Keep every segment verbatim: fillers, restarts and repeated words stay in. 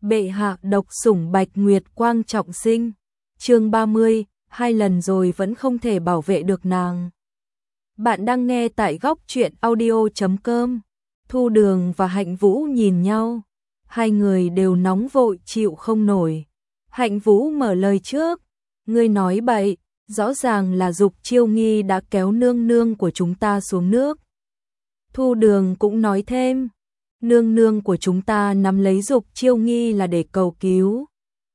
Bệ hạ độc sủng Bạch Nguyệt Quang trọng sinh. Chương ba mươi, hai lần rồi vẫn không thể bảo vệ được nàng. Bạn đang nghe tại góc truyện audio chấm com. Thu Đường và Hạnh Vũ nhìn nhau, hai người đều nóng vội chịu không nổi. Hạnh Vũ mở lời trước, ngươi nói bậy, rõ ràng là Dục Chiêu Nghi đã kéo nương nương của chúng ta xuống nước. Thu Đường cũng nói thêm, nương nương của chúng ta nắm lấy Dục Chiêu Nghi là để cầu cứu.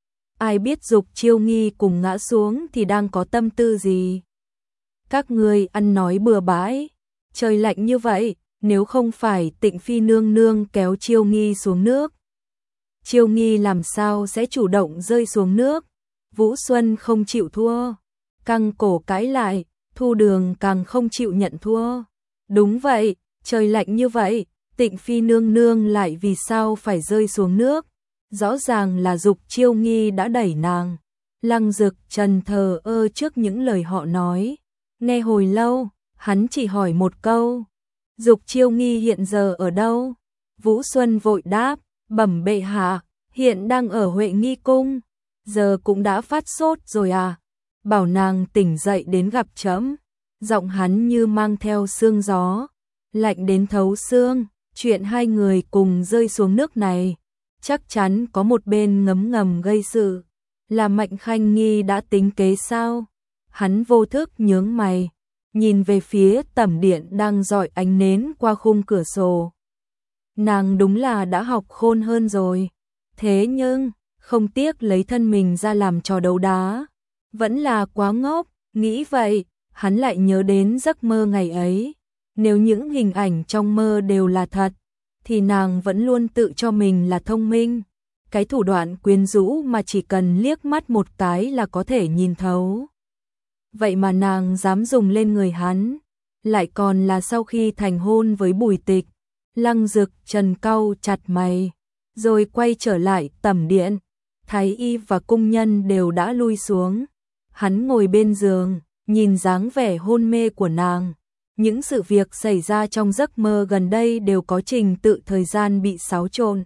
Ai biết Dục Chiêu Nghi cùng ngã xuống thì đang có tâm tư gì? Các ngươi ăn nói bừa bãi, trời lạnh như vậy, nếu không phải Tịnh Phi nương nương kéo Chiêu Nghi xuống nước, Chiêu Nghi làm sao sẽ chủ động rơi xuống nước? Vũ Xuân không chịu thua, căng cổ cãi lại, Thu Đường càng không chịu nhận thua. Đúng vậy, trời lạnh như vậy, Tịnh Phi nương nương lại vì sao phải rơi xuống nước? Rõ ràng là Dục Chiêu Nghi đã đẩy nàng. Lăng Dực Trần thờ ơ trước những lời họ nói. Nghe hồi lâu, hắn chỉ hỏi một câu. Dục Chiêu Nghi hiện giờ ở đâu? Vũ Xuân vội đáp, bẩm bệ hạ, hiện đang ở Huệ Nghi Cung. Giờ cũng đã phát sốt rồi à? Bảo nàng tỉnh dậy đến gặp trẫm. Giọng hắn như mang theo sương gió, lạnh đến thấu xương. Chuyện hai người cùng rơi xuống nước này, chắc chắn có một bên ngấm ngầm gây sự. Là Mạnh Khanh Nghi đã tính kế sao? Hắn vô thức nhướng mày, nhìn về phía tẩm điện đang rọi ánh nến qua khung cửa sổ. Nàng đúng là đã học khôn hơn rồi. Thế nhưng, không tiếc lấy thân mình ra làm trò đấu đá. Vẫn là quá ngốc, nghĩ vậy, hắn lại nhớ đến giấc mơ ngày ấy. Nếu những hình ảnh trong mơ đều là thật, thì nàng vẫn luôn tự cho mình là thông minh. Cái thủ đoạn quyến rũ mà chỉ cần liếc mắt một cái là có thể nhìn thấu. Vậy mà nàng dám dùng lên người hắn, lại còn là sau khi thành hôn với Bùi Tịch. Lăng Dực Trần cau chặt mày, rồi quay trở lại tẩm điện. Thái y và cung nhân đều đã lui xuống. Hắn ngồi bên giường, nhìn dáng vẻ hôn mê của nàng. Những sự việc xảy ra trong giấc mơ gần đây đều có trình tự thời gian bị xáo trộn.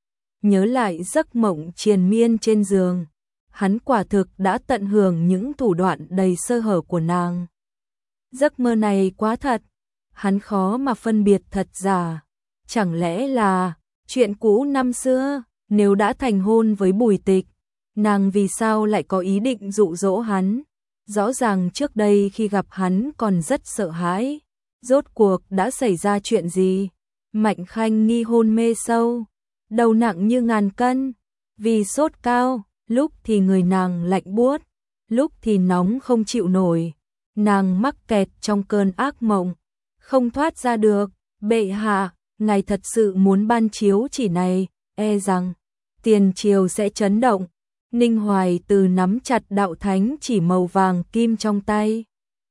Nhớ lại giấc mộng triền miên trên giường, hắn quả thực đã tận hưởng những thủ đoạn đầy sơ hở của nàng. Giấc mơ này quá thật, hắn khó mà phân biệt thật giả. Chẳng lẽ là chuyện cũ năm xưa? Nếu đã thành hôn với Bùi Tịch, nàng vì sao lại có ý định dụ dỗ hắn? Rõ ràng trước đây khi gặp hắn còn rất sợ hãi. Rốt cuộc đã xảy ra chuyện gì? Mạnh Khanh Nghi hôn mê sâu, đầu nặng như ngàn cân. Vì sốt cao, lúc thì người nàng lạnh buốt, lúc thì nóng không chịu nổi. Nàng mắc kẹt trong cơn ác mộng, không thoát ra được. Bệ hạ, ngài thật sự muốn ban chiếu chỉ này, e rằng tiền triều sẽ chấn động. Ninh Hoài Từ nắm chặt đạo thánh chỉ màu vàng kim trong tay,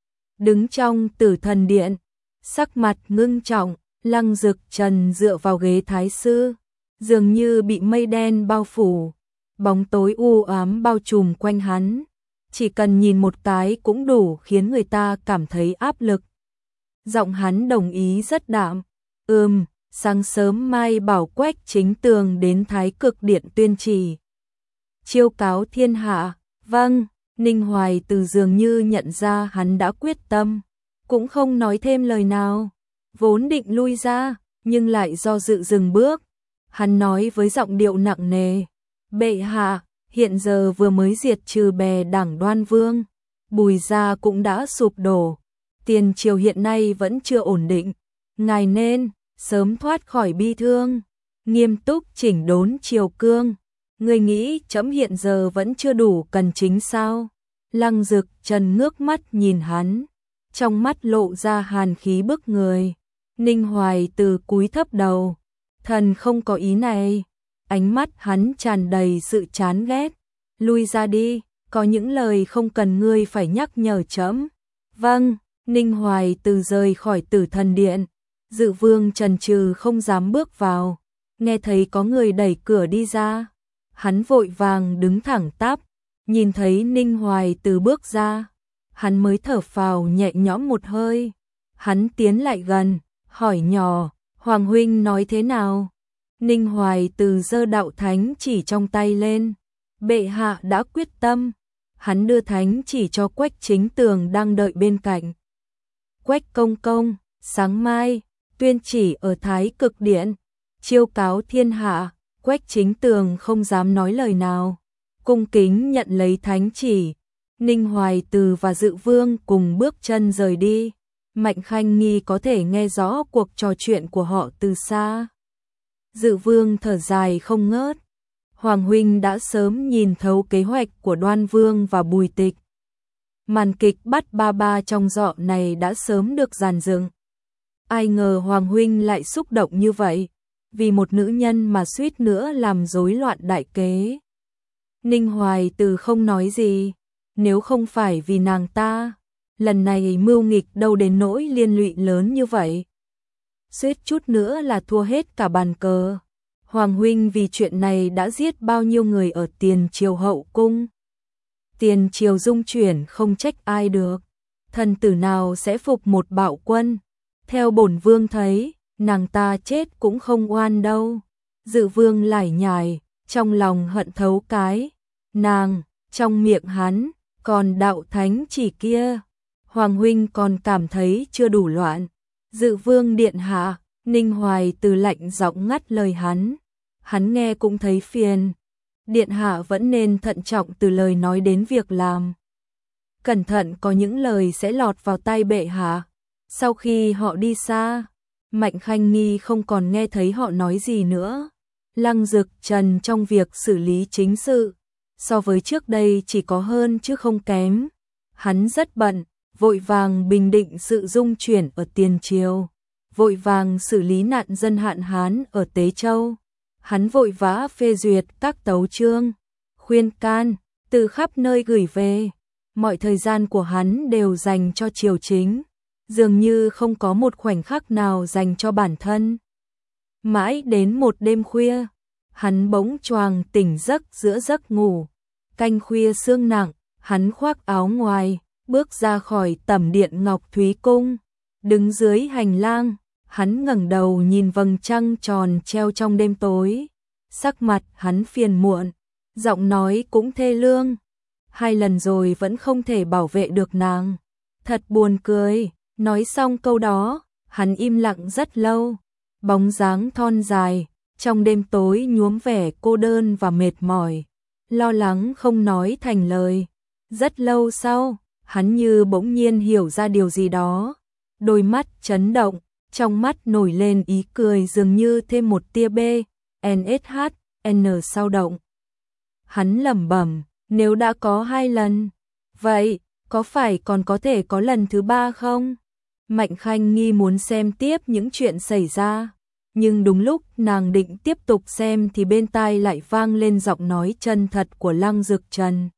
đứng trong Tử Thần Điện, sắc mặt ngưng trọng. Lăng Dực Trần dựa vào ghế thái sư, dường như bị mây đen bao phủ, bóng tối u ám bao trùm quanh hắn. Chỉ cần nhìn một cái cũng đủ khiến người ta cảm thấy áp lực. Giọng hắn đồng ý rất đạm, ừm, sáng sớm mai bảo Quách Chính Tường đến Thái Cực Điện tuyên chỉ, chiêu cáo thiên hạ. Vâng. Ninh Hoài Từ dường như nhận ra hắn đã quyết tâm, cũng không nói thêm lời nào. Vốn định lui ra, nhưng lại do dự dừng bước. Hắn nói với giọng điệu nặng nề, bệ hạ, hiện giờ vừa mới diệt trừ bè đảng Đoan Vương, Bùi gia cũng đã sụp đổ, tiền triều hiện nay vẫn chưa ổn định. Ngài nên sớm thoát khỏi bi thương, nghiêm túc chỉnh đốn triều cương. Ngươi nghĩ trẫm hiện giờ vẫn chưa đủ cần chính sao? Lăng Dực Trần ngước mắt nhìn hắn, trong mắt lộ ra hàn khí bức người. Ninh Hoài Từ cúi thấp đầu, thần không có ý này. Ánh mắt hắn tràn đầy sự chán ghét. Lui ra đi, có những lời không cần ngươi phải nhắc nhở trẫm. Vâng. Ninh Hoài Từ rời khỏi Tử Thần Điện. Dự vương trần trừ không dám bước vào, nghe thấy có người đẩy cửa đi ra, hắn vội vàng đứng thẳng tắp. Nhìn thấy Ninh Hoài Từ bước ra, hắn mới thở phào nhẹ nhõm một hơi. Hắn tiến lại gần, hỏi nhỏ, Hoàng huynh nói thế nào? Ninh Hoài Từ giơ đạo thánh chỉ trong tay lên. Bệ hạ đã quyết tâm. Hắn đưa thánh chỉ cho Quách Chính Tường đang đợi bên cạnh. Quách công công, sáng mai, tuyên chỉ ở Thái Cực Điện, chiêu cáo thiên hạ. Quách Chính Tường không dám nói lời nào, cung kính nhận lấy thánh chỉ. Ninh Hoài Từ và Dự Vương cùng bước chân rời đi. Mạnh Khanh Nghi có thể nghe rõ cuộc trò chuyện của họ từ xa. Dự Vương thở dài không ngớt. Hoàng huynh đã sớm nhìn thấu kế hoạch của Đoan Vương và Bùi Tịch. Màn kịch bắt ba ba trong dọ này đã sớm được dàn dựng. Ai ngờ Hoàng huynh lại xúc động như vậy, vì một nữ nhân mà suýt nữa làm rối loạn đại kế. Ninh Hoài Từ không nói gì, nếu không phải vì nàng ta, lần này mưu nghịch đâu đến nỗi liên lụy lớn như vậy. Suýt chút nữa là thua hết cả bàn cờ. Hoàng huynh vì chuyện này đã giết bao nhiêu người ở Tiền Triều hậu cung. Tiền Triều dung chuyển không trách ai được. Thần tử nào sẽ phục một bạo quân. Theo bổn vương thấy, nàng ta chết cũng không oan đâu. Dự Vương lải nhải, trong lòng hận thấu cái. Nàng, trong miệng hắn, còn đạo thánh chỉ kia. Hoàng huynh còn cảm thấy chưa đủ loạn. Dự Vương điện hạ. Ninh Hoài Từ lạnh giọng ngắt lời hắn. Hắn nghe cũng thấy phiền. Điện hạ vẫn nên thận trọng từ lời nói đến việc làm. Cẩn thận có những lời sẽ lọt vào tai bệ hạ. Sau khi họ đi xa, Mạnh Khanh Nghi không còn nghe thấy họ nói gì nữa. Lăng Dực Trần trong việc xử lý chính sự, so với trước đây chỉ có hơn chứ không kém. Hắn rất bận, vội vàng bình định sự dung chuyển ở Tiền Triều, vội vàng xử lý nạn dân hạn hán ở Tế Châu. Hắn vội vã phê duyệt các tấu chương, khuyên can, từ khắp nơi gửi về. Mọi thời gian của hắn đều dành cho triều chính, dường như không có một khoảnh khắc nào dành cho bản thân. Mãi đến một đêm khuya, hắn bỗng choàng tỉnh giấc giữa giấc ngủ. Canh khuya sương nặng, hắn khoác áo ngoài, bước ra khỏi tẩm điện Ngọc Thúy Cung. Đứng dưới hành lang, hắn ngẩng đầu nhìn vầng trăng tròn treo trong đêm tối. Sắc mặt hắn phiền muộn, giọng nói cũng thê lương. Hai lần rồi vẫn không thể bảo vệ được nàng. Thật buồn cười. Nói xong câu đó, hắn im lặng rất lâu. Bóng dáng thon dài, trong đêm tối nhuốm vẻ cô đơn và mệt mỏi. Lo lắng không nói thành lời. Rất lâu sau, hắn như bỗng nhiên hiểu ra điều gì đó. Đôi mắt chấn động, trong mắt nổi lên ý cười dường như thêm một tia B, N S H, N sao động. Hắn lẩm bẩm, nếu đã có hai lần, vậy có phải còn có thể có lần thứ ba không? Mạnh Khanh Nghi muốn xem tiếp những chuyện xảy ra, nhưng đúng lúc nàng định tiếp tục xem thì bên tai lại vang lên giọng nói chân thật của Lăng Dực Trần.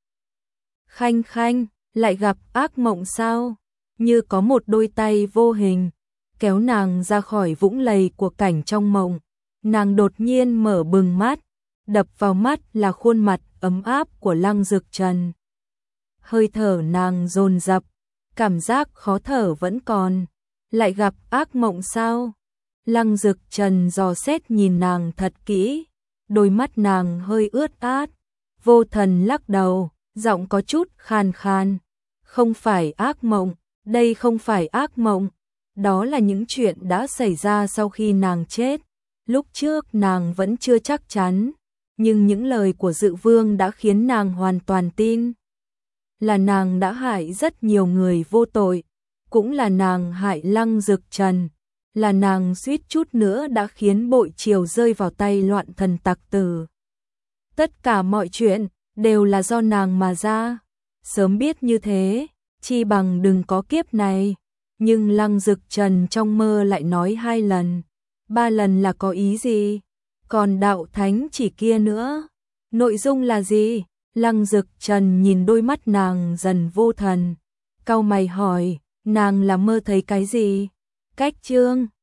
Khanh Khanh, lại gặp ác mộng sao? Như có một đôi tay vô hình kéo nàng ra khỏi vũng lầy của cảnh trong mộng. Nàng đột nhiên mở bừng mắt, đập vào mắt là khuôn mặt ấm áp của Lăng Dực Trần. Hơi thở nàng dồn dập, cảm giác khó thở vẫn còn. Lại gặp ác mộng sao? Lăng Dực Trần dò xét nhìn nàng thật kỹ, đôi mắt nàng hơi ướt át. Vô Thần lắc đầu, giọng có chút khàn khàn. Không phải ác mộng, đây không phải ác mộng. Đó là những chuyện đã xảy ra sau khi nàng chết. Lúc trước nàng vẫn chưa chắc chắn, nhưng những lời của Dự Vương đã khiến nàng hoàn toàn tin. Là nàng đã hại rất nhiều người vô tội, cũng là nàng hại Lăng Dực Trần, là nàng suýt chút nữa đã khiến bội triều rơi vào tay loạn thần tặc tử. Tất cả mọi chuyện đều là do nàng mà ra. Sớm biết như thế, chi bằng đừng có kiếp này. Nhưng Lăng Dực Trần trong mơ lại nói hai lần, ba lần là có ý gì? Còn đạo thánh chỉ kia nữa, nội dung là gì? Lăng Dực Trần nhìn đôi mắt nàng dần vô thần, cau mày hỏi, nàng là mơ thấy cái gì? Cách chương